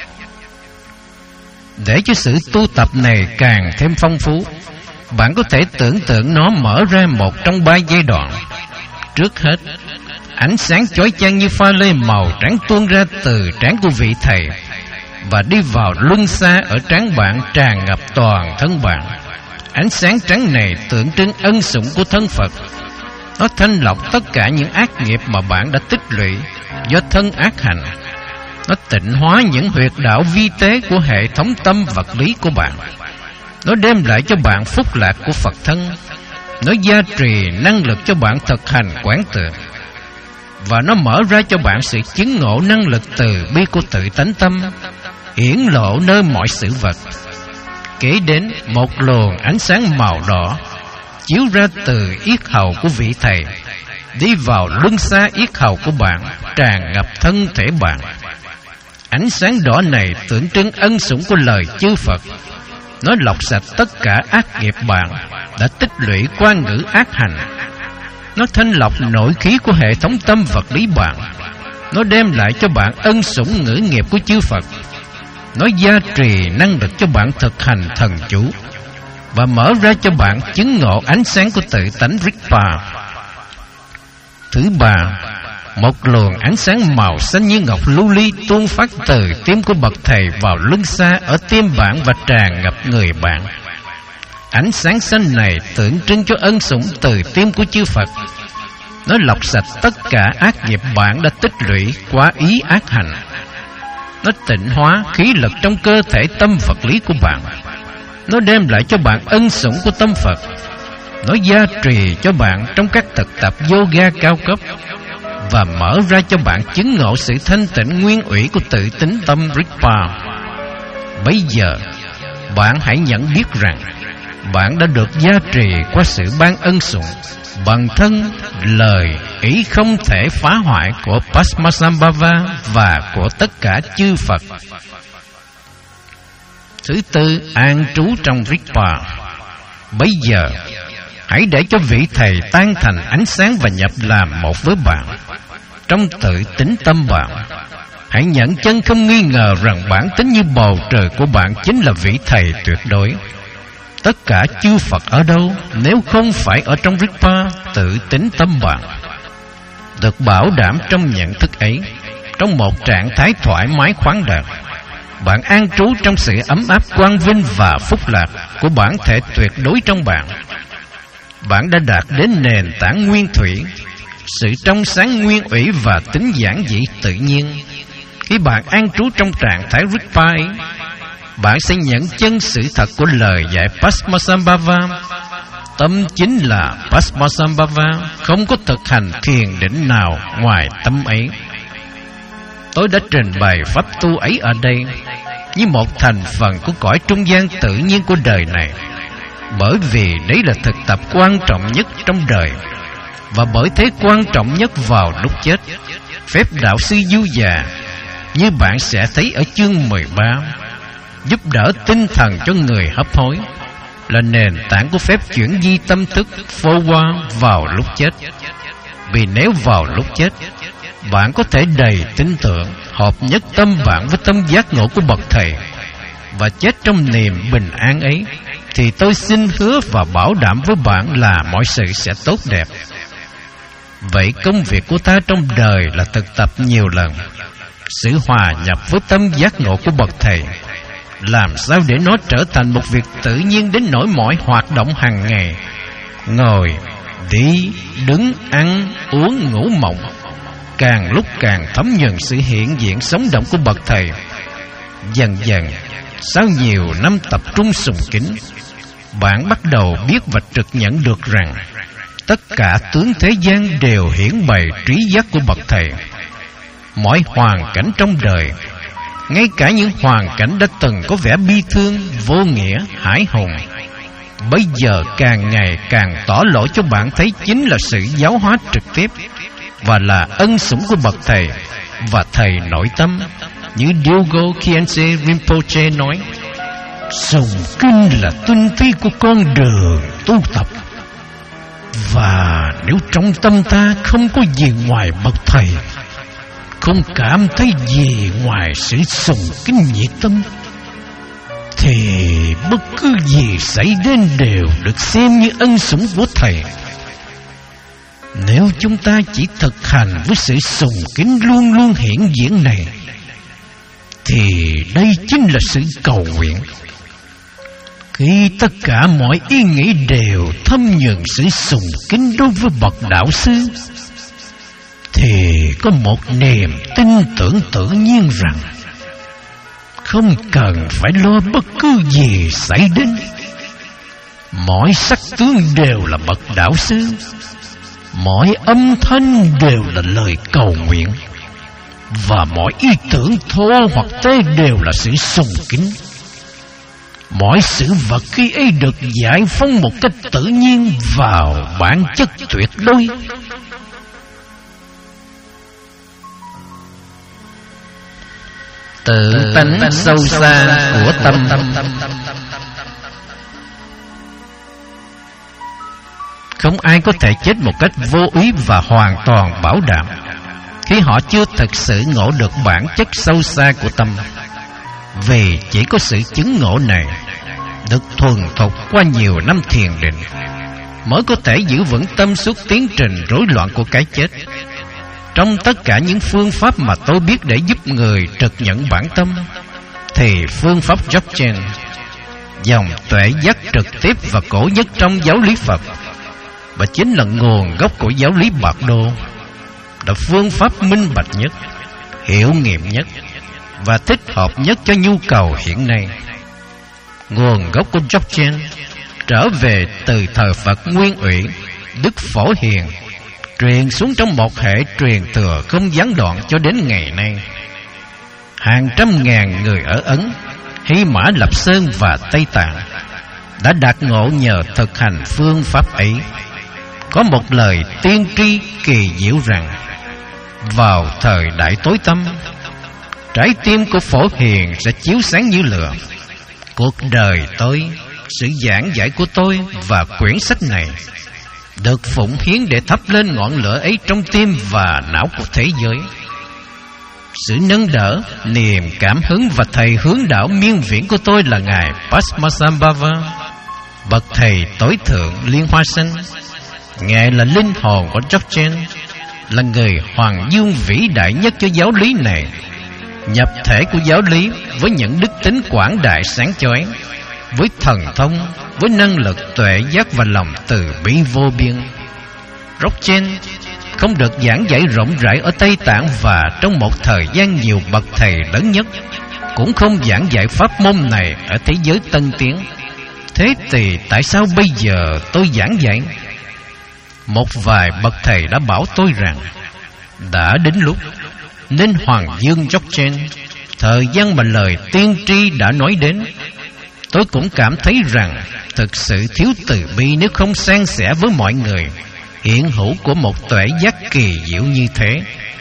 [SPEAKER 1] Để cho sự tu tập này càng thêm phong phú, bạn có thể tưởng tượng nó mở ra một trong ba giai đoạn. Trước hết, ánh sáng chói chang như pha lê màu trắng tuôn ra từ trán của vị thầy và đi vào luân xa ở trán bạn, tràn ngập toàn thân bạn. Ánh sáng trắng này tượng trưng ân sủng của thân Phật. Nó thanh lọc tất cả những ác nghiệp mà bạn đã tích lũy do thân ác hành. Nó tịnh hóa những huyệt đạo vi tế của hệ thống tâm vật lý của bạn. Nó đem lại cho bạn phúc lạc của Phật thân. Nó gia trì năng lực cho bạn thực hành quán tưởng. Và nó mở ra cho bạn sự chứng ngộ năng lực từ bi của tự tánh tâm, hiển lộ nơi mọi sự vật. Kế đến một luồng ánh sáng màu đỏ chiếu ra từ yết hầu của vị thầy, đi vào luân xa yết hầu của bạn, tràn ngập thân thể bạn. Ánh sáng đỏ này tượng trưng ân sủng của lời chư Phật. Nó lọc sạch tất cả ác nghiệp bạn đã tích lũy qua ngữ ác hành. Nó thanh lọc nội khí của hệ thống tâm vật lý bạn. Nó đem lại cho bạn ân sủng ngữ nghiệp của chư Phật. Nó gia trì năng lực cho bạn thực hành thần chú và mở ra cho bạn chứng ngộ ánh sáng của tự tánh Rigpa. Thứ ba, một luồng ánh sáng màu xanh như ngọc lưu ly tuôn phát từ tim của bậc thầy vào luân xa ở tim bạn và tràn ngập người bạn. Ánh sáng xanh này tượng trưng cho ân sủng từ tim của chư Phật. Nó lọc sạch tất cả ác nghiệp bạn đã tích lũy qua ý ác hành. Nó tịnh hóa khí lực trong cơ thể tâm vật lý của bạn. Nó đem lại cho bạn ân sủng của tâm Phật. Nó gia trì cho bạn trong các thực tập yoga cao cấp và mở ra cho bạn chứng ngộ sự thanh tịnh nguyên ủy của tự tính tâm Rigpa. Bây giờ, bạn hãy nhận biết rằng bạn đã được gia trì qua sự ban ân sủng bằng thân, lời, ý không thể phá hoại của Padmasambhava và của tất cả chư Phật. Thứ tư, an trú trong Rigpa. Bây giờ, hãy để cho vị thầy tan thành ánh sáng và nhập làm một với bạn. Trong tự tính tâm bạn, hãy nhận chân không nghi ngờ rằng bản tính như bầu trời của bạn chính là vị thầy tuyệt đối. Tất cả chư Phật ở đâu nếu không phải ở trong Rigpa, tự tính tâm bạn? Được bảo đảm trong nhận thức ấy, trong một trạng thái thoải mái khoáng đạt, bạn an trú trong sự ấm áp quang vinh và phúc lạc của bản thể tuyệt đối trong bạn. Bạn đã đạt đến nền tảng nguyên thủy, sự trong sáng nguyên ủy và tính giản dị tự nhiên. Khi bạn an trú trong trạng thái Rigpa ấy, bạn sẽ nhận chân sự thật của lời dạy Padmasambhava. Tâm chính là Padmasambhava, không có thực hành thiền định nào ngoài tâm ấy. Tôi đã trình bày pháp tu ấy ở đây như một thành phần của cõi trung gian tự nhiên của đời này, bởi vì đấy là thực tập quan trọng nhất trong đời, và bởi thế quan trọng nhất vào lúc chết. Phép đạo sư du già, như bạn sẽ thấy ở chương mười ba, giúp đỡ tinh thần cho người hấp hối, là nền tảng của phép chuyển di tâm thức phô qua vào lúc chết. Vì nếu vào lúc chết bạn có thể đầy tin tưởng, hợp nhất tâm bạn với tâm giác ngộ của bậc thầy, và chết trong niềm bình an ấy, thì tôi xin hứa và bảo đảm với bạn là mọi sự sẽ tốt đẹp. Vậy công việc của ta trong đời là thực tập nhiều lần sự hòa nhập với tâm giác ngộ của bậc thầy, làm sao để nó trở thành một việc tự nhiên đến nỗi mọi hoạt động hàng ngày, ngồi, đi, đứng, ăn, uống, ngủ, mộng, càng lúc càng thấm nhuần sự hiện diện sống động của bậc thầy. Dần dần, sau nhiều năm tập trung sùng kính, bạn bắt đầu biết và trực nhận được rằng tất cả tướng thế gian đều hiển bày trí giác của bậc thầy. Mọi hoàn cảnh trong đời, ngay cả những hoàn cảnh đã từng có vẻ bi thương, vô nghĩa, hãi hùng, bây giờ càng ngày càng tỏ lộ cho bạn thấy chính là sự giáo hóa trực tiếp và là ân sủng của bậc thầy và thầy nội tâm. Như Diogo Khyentse Rinpoche nói, sùng kinh là tinh túy của con đường tu tập, và nếu trong tâm ta không có gì ngoài bậc thầy, không cảm thấy gì ngoài sự sùng kính nhiệt tâm, thì bất cứ gì xảy đến đều được xem như ân sủng của thầy. Nếu chúng ta chỉ thực hành với sự sùng kính luôn luôn hiển diễn này, thì đây chính là sự cầu nguyện. Khi tất cả mọi ý nghĩ đều thâm nhuần sự sùng kính đối với bậc đạo sư, thì có một niềm tin tưởng tự nhiên rằng không cần phải lo bất cứ gì xảy đến. Mọi sắc tướng đều là bậc đạo sư, mọi âm thanh đều là lời cầu nguyện, và mọi ý tưởng thô hoặc tế đều là sự sùng kính. Mọi sự vật khi ấy được giải phóng một cách tự nhiên vào bản chất tuyệt đối. Tự tánh sâu xa của tâm. Không ai có thể chết một cách vô ý và hoàn toàn bảo đảm khi họ chưa thực sự ngộ được bản chất sâu xa của tâm. Vì chỉ có sự chứng ngộ này được thuần thục qua nhiều năm thiền định mới có thể giữ vững tâm suốt tiến trình rối loạn của cái chết. Trong tất cả những phương pháp mà tôi biết để giúp người trực nhận bản tâm, thì phương pháp Dzogchen, dòng tuệ giác trực tiếp và cổ nhất trong giáo lý Phật, và chính là nguồn gốc của giáo lý Bạc Đô, là phương pháp minh bạch nhất, hiệu nghiệm nhất và thích hợp nhất cho nhu cầu hiện nay. Nguồn gốc của Dzogchen trở về từ thời Phật Nguyên Ủy, Đức Phổ Hiền, truyền xuống trong một hệ truyền thừa không gián đoạn cho đến ngày nay. Hàng trăm ngàn người ở Ấn, Hy Mã Lạp Sơn và Tây Tạng đã đạt ngộ nhờ thực hành phương pháp ấy. Có một lời tiên tri kỳ diệu rằng, vào thời đại tối tăm, trái tim của Phổ Hiền sẽ chiếu sáng như lửa. Cuộc đời tôi, sự giảng giải của tôi và quyển sách này được phụng hiến để thắp lên ngọn lửa ấy trong tim và não của thế giới. Sự nâng đỡ, niềm cảm hứng và thầy hướng đạo miên viễn của tôi là Ngài Padmasambhava, bậc thầy tối thượng Liên Hoa Xanh. Ngài là linh hồn của Dzogchen, là người hoàng dương vĩ đại nhất cho giáo lý này, nhập thể của giáo lý với những đức tính quảng đại sáng chói, với thần thông, với năng lực tuệ giác và lòng từ bi vô biên. Dzogchen không được giảng dạy rộng rãi ở Tây Tạng và trong một thời gian nhiều bậc thầy lớn nhất cũng không giảng dạy pháp môn này ở thế giới tân tiến. Thế thì tại sao bây giờ tôi giảng dạy? Một vài bậc thầy đã bảo tôi rằng đã đến lúc nên hoàng dương Dzogchen, thời gian mà lời tiên tri đã nói đến. Tôi cũng cảm thấy rằng thực sự thiếu từ bi nếu không san sẻ với mọi người hiện hữu của một tuệ giác kỳ diệu như thế.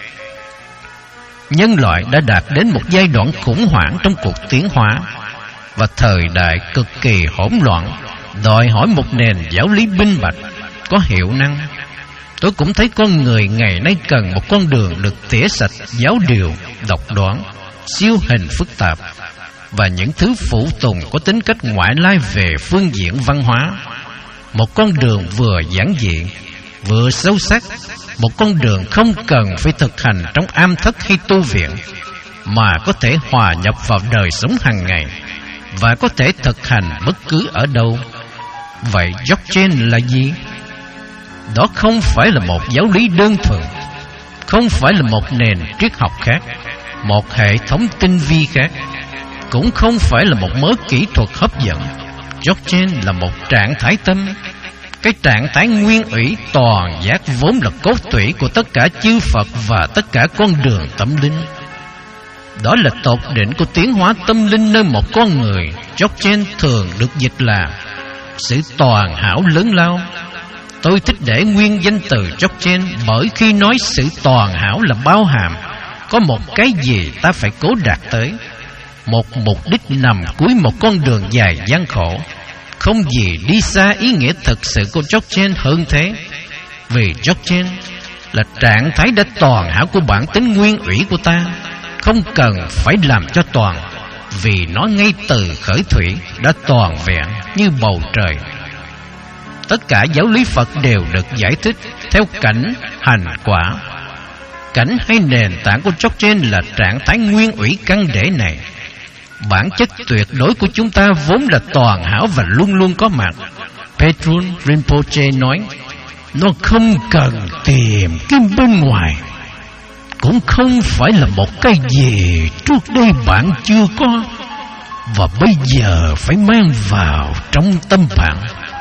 [SPEAKER 1] Nhân loại đã đạt đến một giai đoạn khủng hoảng trong cuộc tiến hóa, và thời đại cực kỳ hỗn loạn đòi hỏi một nền giáo lý minh bạch, có hiệu năng. Tôi cũng thấy con người ngày nay cần một con đường được tỉa sạch giáo điều, độc đoán, siêu hình phức tạp và những thứ phụ tùng có tính cách ngoại lai về phương diện văn hóa. Một con đường vừa giản dị, vừa sâu sắc. Một con đường không cần phải thực hành trong am thất hay tu viện, mà có thể hòa nhập vào đời sống hàng ngày và có thể thực hành bất cứ ở đâu. Vậy Dzogchen là gì? Đó không phải là một giáo lý đơn thuần, không phải là một nền triết học khác, một hệ thống tinh vi khác, cũng không phải là một mớ kỹ thuật hấp dẫn. Dzogchen là một trạng thái tâm, cái trạng thái nguyên ủy toàn giác vốn là cốt tủy của tất cả chư Phật và tất cả con đường tâm linh. Đó là tột đỉnh của tiến hóa tâm linh nơi một con người. Dzogchen thường được dịch là sự toàn hảo lớn lao. Tôi thích để nguyên danh từ Dzogchen bởi khi nói sự toàn hảo là bao hàm có một cái gì ta phải cố đạt tới, một mục đích nằm cuối một con đường dài gian khổ. Không gì đi xa ý nghĩa thực sự của Dzogchen hơn thế. Vì Dzogchen là trạng thái đã toàn hảo của bản tính nguyên ủy của ta, không cần phải làm cho toàn, vì nó ngay từ khởi thủy đã toàn vẹn như bầu trời. Tất cả giáo lý Phật đều được giải thích theo cảnh, hành, quả. Cảnh hay nền tảng của Dzogchen là trạng thái nguyên ủy căn để này. Bản chất tuyệt đối của chúng ta vốn là toàn hảo và luôn luôn có mặt. Petrun Rinpoche nói, nó không cần tìm cái bên ngoài, cũng không phải là một cái gì trước đây bạn chưa có và bây giờ phải mang vào trong tâm bạn.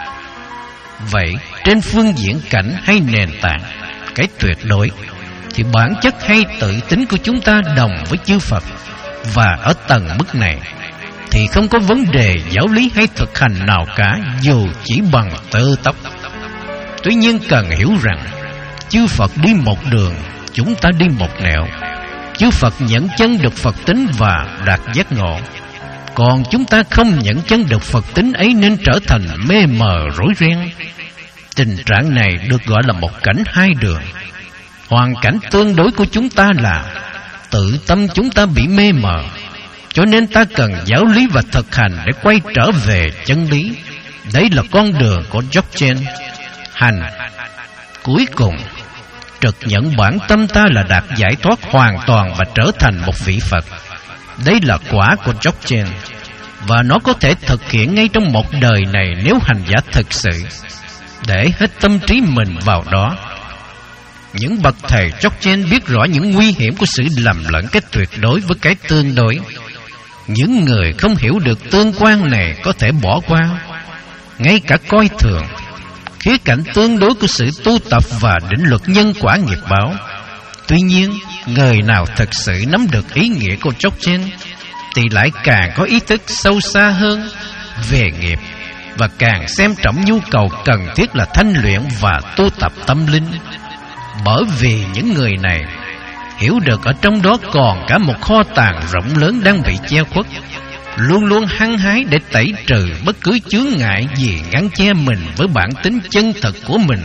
[SPEAKER 1] Vậy trên phương diện cảnh hay nền tảng, cái tuyệt đối, thì bản chất hay tự tính của chúng ta đồng với chư Phật. Và ở tầng mức này thì không có vấn đề giáo lý hay thực hành nào cả, dù chỉ bằng tơ tóc. Tuy nhiên cần hiểu rằng chư Phật đi một đường, chúng ta đi một nẻo. Chư Phật nhận chân được Phật tính và đạt giác ngộ, còn chúng ta không nhận chân được Phật tính ấy nên trở thành mê mờ rối ren. Tình trạng này được gọi là một cảnh hai đường. Hoàn cảnh tương đối của chúng ta là tự tâm chúng ta bị mê mờ, cho nên ta cần giáo lý và thực hành để quay trở về chân lý. Đấy là con đường của Dzogchen. Hành cuối cùng trực nhận bản tâm ta là đạt giải thoát hoàn toàn và trở thành một vị Phật. Đây là quả của Dzogchen, và nó có thể thực hiện ngay trong một đời này nếu hành giả thực sự để hết tâm trí mình vào đó. Những bậc thầy Dzogchen biết rõ những nguy hiểm của sự lầm lẫn cái tuyệt đối với cái tương đối. Những người không hiểu được tương quan này có thể bỏ qua, ngay cả coi thường khía cạnh tương đối của sự tu tập và định luật nhân quả nghiệp báo. Tuy nhiên, người nào thực sự nắm được ý nghĩa của Dzogchen thì lại càng có ý thức sâu xa hơn về nghiệp, và càng xem trọng nhu cầu cần thiết là thanh luyện và tu tập tâm linh. Bởi vì những người này hiểu được ở trong đó còn cả một kho tàng rộng lớn đang bị che khuất, luôn luôn hăng hái để tẩy trừ bất cứ chướng ngại gì ngăn che mình với bản tính chân thực của mình.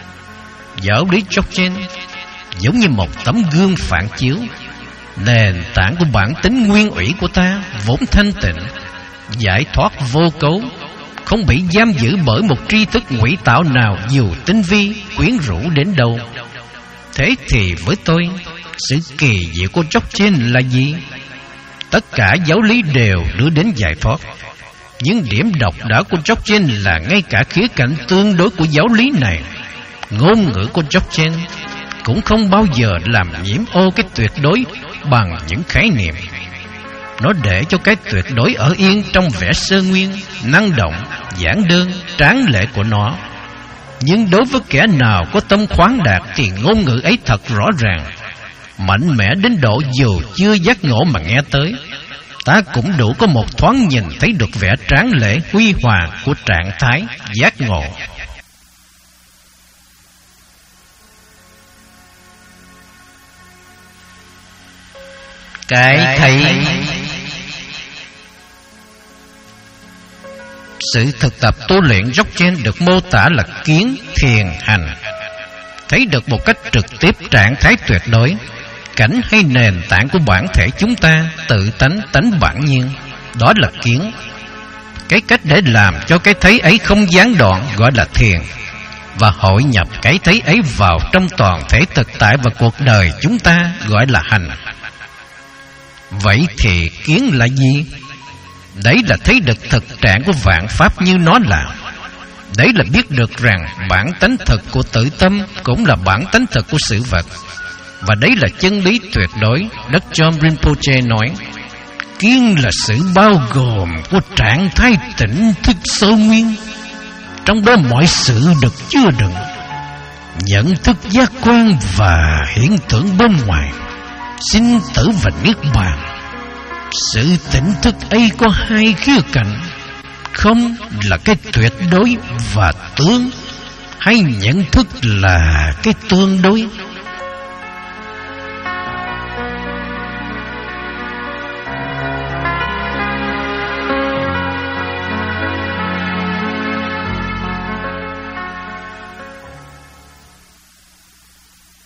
[SPEAKER 1] Giáo lý Dzogchen giống như một tấm gương phản chiếu nền tảng của bản tính nguyên ủy của ta, vốn thanh tịnh, giải thoát vô cấu, không bị giam giữ bởi một tri thức ngụy tạo nào dù tinh vi, quyến rũ đến đâu. Thế thì với tôi, sự kỳ diệu của Dzogchen là gì? Tất cả giáo lý đều đưa đến giải thoát. Những điểm độc đáo của Dzogchen là ngay cả khía cạnh tương đối của giáo lý này. Ngôn ngữ của Dzogchen cũng không bao giờ làm nhiễm ô cái tuyệt đối bằng những khái niệm. Nó để cho cái tuyệt đối ở yên trong vẻ sơ nguyên, năng động, giản đơn, tráng lệ của nó. Nhưng đối với kẻ nào có tâm khoáng đạt thì ngôn ngữ ấy thật rõ ràng, mạnh mẽ đến độ dù chưa giác ngộ mà nghe tới, ta cũng đủ có một thoáng nhìn thấy được vẻ tráng lệ huy hoàng của trạng thái giác ngộ. Cái thấy. Sự thực tập tu luyện dốc trên được mô tả là kiến thiền hành, thấy được một cách trực tiếp trạng thái tuyệt đối, cảnh hay nền tảng của bản thể chúng ta, tự tánh tánh bản nhiên, đó là kiến. Cái cách để làm cho cái thấy ấy không gián đoạn gọi là thiền, và hội nhập cái thấy ấy vào trong toàn thể thực tại và cuộc đời chúng ta gọi là hành. Vậy thì kiến là gì? Đấy là thấy được thực trạng của vạn pháp như nó là. Đấy là biết được rằng bản tánh thực của tự tâm cũng là bản tánh thực của sự vật. Và đấy là chân lý tuyệt đối. Đức John Rinpoche nói, kiến là sự bao gồm của trạng thái tỉnh thức sâu nguyên, trong đó mọi sự được chứa đựng, nhận thức giác quan và hiện tượng bên ngoài, sinh tử và niết bàn. Sự tỉnh thức ấy có hai khía cạnh, không là cái tuyệt đối và tướng, hay nhận thức là cái tương đối.